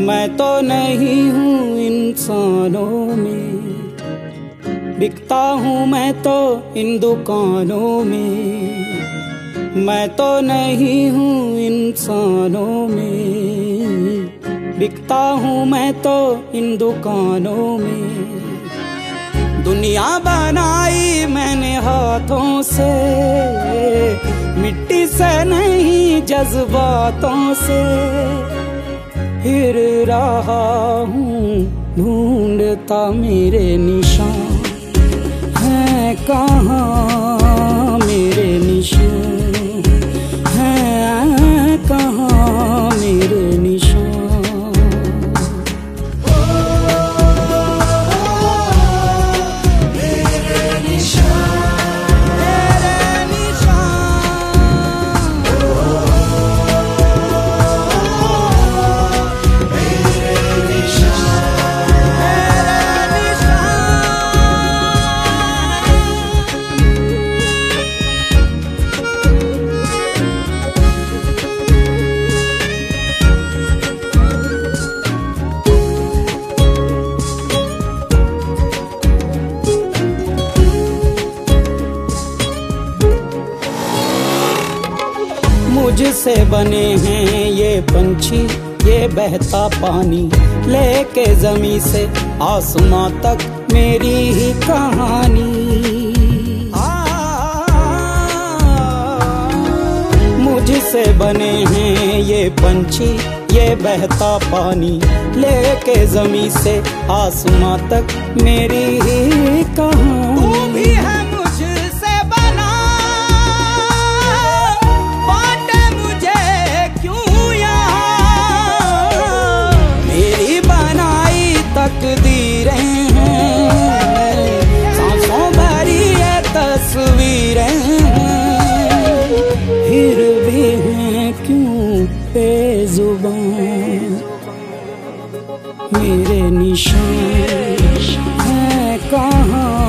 मैं तो नहीं हूँ इंसानों में, बिकता हूँ मैं तो इन दुकानों में। मैं तो नहीं हूँ इंसानों में, बिकता हूँ मैं तो इन दुकानों में। दुनिया बनाई मैंने हाथों से, मिट्टी से नहीं जज्बातों से। फिर रहा हूँ ढूंढता मेरे निशान हैं कहाँ, मेरे निशान हैं कहाँ, मेरे निशान। मुझसे बने हैं ये पंछी, ये बहता पानी, लेके ज़मीं से आसमां तक मेरी ही कहानी। मुझसे बने हैं ये पंछी, ये बहता पानी, लेके ज़मीं से आसमां तक मेरी ही कहानी। तू भी है तकदीरें हैं, सांसों भरी ये तस्वीरें हैं, फिर भी हैं क्यों बेजुबान मेरे निशान हैं कहाँ।